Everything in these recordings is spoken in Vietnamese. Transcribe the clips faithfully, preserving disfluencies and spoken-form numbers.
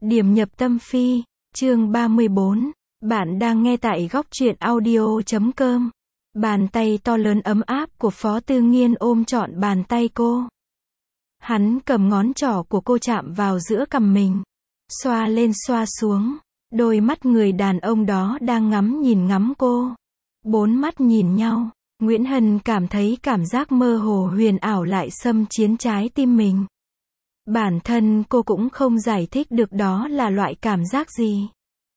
Điểm nhập tâm phi, chương ba mươi bốn. Bạn đang nghe tại góc truyện audio chấm com. Bàn tay to lớn ấm áp của Phó Tư Nghiên ôm trọn bàn tay cô. Hắn cầm ngón trỏ của cô chạm vào giữa cằm mình. Xoa lên xoa xuống. Đôi mắt người đàn ông đó đang ngắm nhìn ngắm cô. Bốn mắt nhìn nhau. Nguyễn Hân cảm thấy cảm giác mơ hồ huyền ảo lại xâm chiếm trái tim mình. Bản thân cô cũng không giải thích được đó là loại cảm giác gì.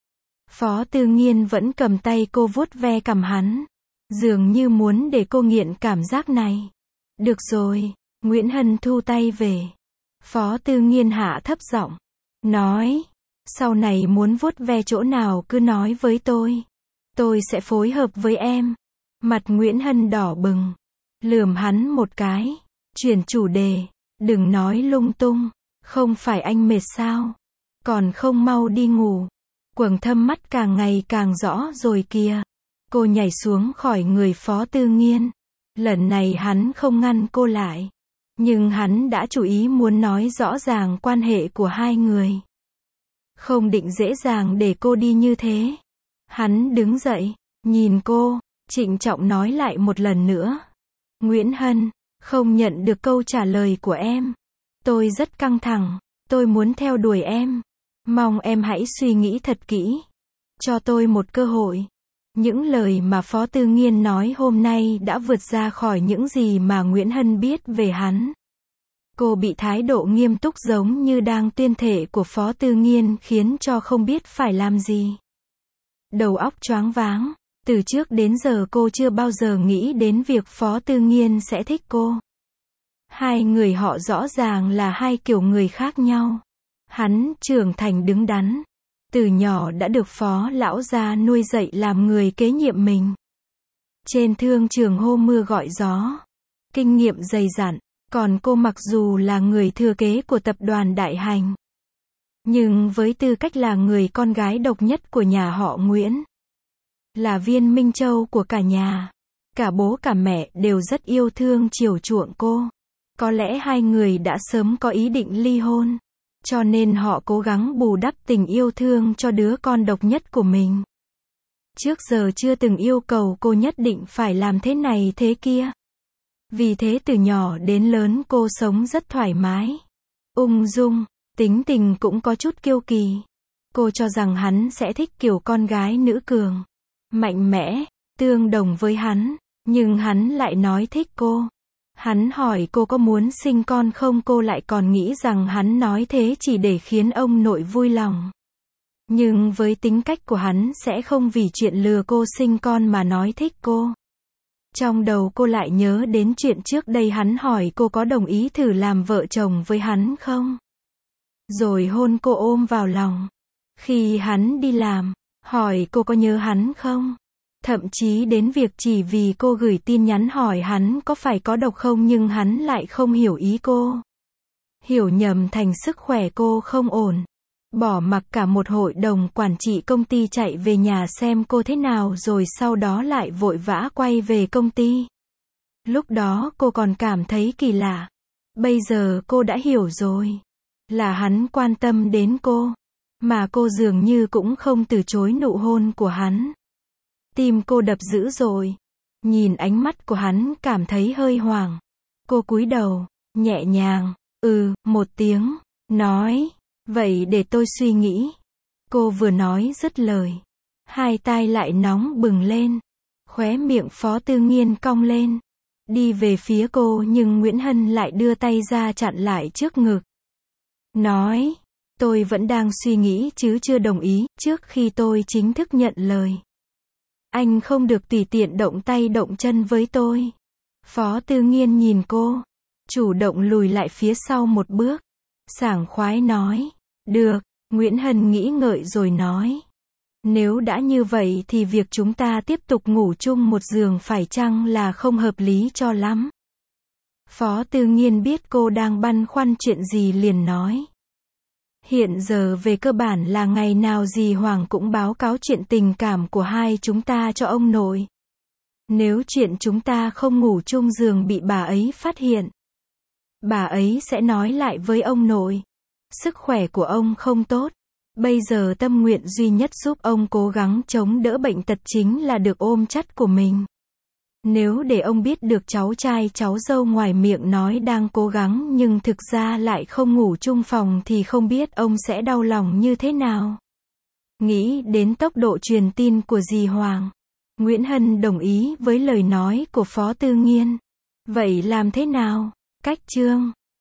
Phó Tư Nghiên vẫn cầm tay cô vuốt ve cằm hắn. Dường như muốn để cô nghiện cảm giác này. Được rồi, Nguyễn Hân thu tay về. Phó Tư Nghiên hạ thấp giọng. Nói, sau này muốn vuốt ve chỗ nào cứ nói với tôi. Tôi sẽ phối hợp với em. Mặt Nguyễn Hân đỏ bừng. Lườm hắn một cái. Chuyển chủ đề. Đừng nói lung tung. Không phải anh mệt sao? Còn không mau đi ngủ. Quầng thâm mắt càng ngày càng rõ rồi kìa. Cô nhảy xuống khỏi người Phó Tư Nghiên. Lần này hắn không ngăn cô lại. Nhưng hắn đã chủ ý muốn nói rõ ràng quan hệ của hai người. Không định dễ dàng để cô đi như thế. Hắn đứng dậy, nhìn cô, trịnh trọng nói lại một lần nữa. Nguyễn Hân, không nhận được câu trả lời của em. Tôi rất căng thẳng, tôi muốn theo đuổi em. Mong em hãy suy nghĩ thật kỹ. Cho tôi một cơ hội. Những lời mà Phó Tư Nghiên nói hôm nay đã vượt ra khỏi những gì mà Nguyễn Hân biết về hắn. Cô bị thái độ nghiêm túc giống như đang tuyên thệ của Phó Tư Nghiên khiến cho không biết phải làm gì. Đầu óc choáng váng. Từ trước đến giờ cô chưa bao giờ nghĩ đến việc Phó Tư Nghiên sẽ thích cô. Hai người họ rõ ràng là hai kiểu người khác nhau. Hắn trưởng thành đứng đắn. Từ nhỏ đã được Phó lão gia nuôi dạy làm người kế nhiệm mình. Trên thương trường hô mưa gọi gió. Kinh nghiệm dày dặn. Còn cô mặc dù là người thừa kế của tập đoàn Đại Hành. Nhưng với tư cách là người con gái độc nhất của nhà họ Nguyễn. Là viên minh châu của cả nhà. Cả bố cả mẹ đều rất yêu thương chiều chuộng cô. Có lẽ hai người đã sớm có ý định ly hôn. Cho nên họ cố gắng bù đắp tình yêu thương cho đứa con độc nhất của mình. Trước giờ chưa từng yêu cầu cô nhất định phải làm thế này thế kia. Vì thế từ nhỏ đến lớn cô sống rất thoải mái. Ung dung, tính tình cũng có chút kiêu kỳ. Cô cho rằng hắn sẽ thích kiểu con gái nữ cường. Mạnh mẽ, tương đồng với hắn. Nhưng hắn lại nói thích cô. Hắn hỏi cô có muốn sinh con không, cô lại còn nghĩ rằng hắn nói thế chỉ để khiến ông nội vui lòng. Nhưng với tính cách của hắn sẽ không vì chuyện lừa cô sinh con mà nói thích cô. Trong đầu cô lại nhớ đến chuyện trước đây hắn hỏi cô có đồng ý thử làm vợ chồng với hắn không. Rồi hôn cô ôm vào lòng. Khi hắn đi làm, hỏi cô có nhớ hắn không. Thậm chí đến việc chỉ vì cô gửi tin nhắn hỏi hắn có phải có độc không nhưng hắn lại không hiểu ý cô. Hiểu nhầm thành sức khỏe cô không ổn. Bỏ mặc cả một hội đồng quản trị công ty chạy về nhà xem cô thế nào rồi sau đó lại vội vã quay về công ty. Lúc đó cô còn cảm thấy kỳ lạ. Bây giờ cô đã hiểu rồi. Là hắn quan tâm đến cô. Mà cô dường như cũng không từ chối nụ hôn của hắn. Tim cô đập dữ dội. Nhìn ánh mắt của hắn cảm thấy hơi hoảng. Cô cúi đầu, nhẹ nhàng, ừ, một tiếng, nói, vậy để tôi suy nghĩ. Cô vừa nói dứt lời. Hai tai lại nóng bừng lên. Khóe miệng Phó Tư Nghiên cong lên. Đi về phía cô nhưng Nguyễn Hân lại đưa tay ra chặn lại trước ngực. Nói, tôi vẫn đang suy nghĩ chứ chưa đồng ý trước khi tôi chính thức nhận lời. Anh không được tùy tiện động tay động chân với tôi. Phó Tư Nghiên nhìn cô. Chủ động lùi lại phía sau một bước. Sảng khoái nói. Được, Nguyễn Hân nghĩ ngợi rồi nói. Nếu đã như vậy thì việc chúng ta tiếp tục ngủ chung một giường phải chăng là không hợp lý cho lắm. Phó Tư Nghiên biết cô đang băn khoăn chuyện gì liền nói. Hiện giờ về cơ bản là ngày nào dì Hoàng cũng báo cáo chuyện tình cảm của hai chúng ta cho ông nội. Nếu chuyện chúng ta không ngủ chung giường bị bà ấy phát hiện, bà ấy sẽ nói lại với ông nội. Sức khỏe của ông không tốt. Bây giờ tâm nguyện duy nhất giúp ông cố gắng chống đỡ bệnh tật chính là được ôm chắt của mình. Nếu để ông biết được cháu trai cháu dâu ngoài miệng nói đang cố gắng nhưng thực ra lại không ngủ chung phòng thì không biết ông sẽ đau lòng như thế nào. Nghĩ đến tốc độ truyền tin của dì Hoàng, Nguyễn Hân đồng ý với lời nói của Phó Tư Nghiên. Vậy làm thế nào? Cách chương